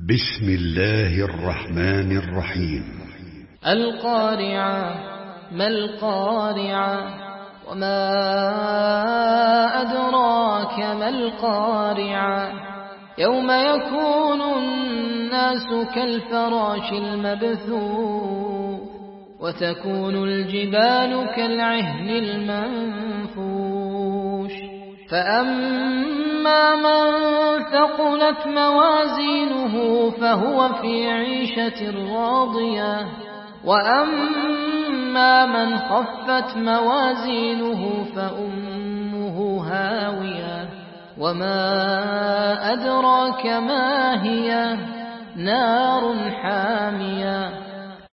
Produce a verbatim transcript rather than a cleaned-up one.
بسم الله الرحمن الرحيم. القارعة. ما القارعة؟ وما أدراك ما القارعة؟ يوم يكون الناس كالفراش المبثوث وتكون الجبال كالعهن المنفوش فأما من ثقلت موازينه فهو في عيشة راضية وأما من خفت موازينه فأمه هاوية وما أدراك ما هي نار حامية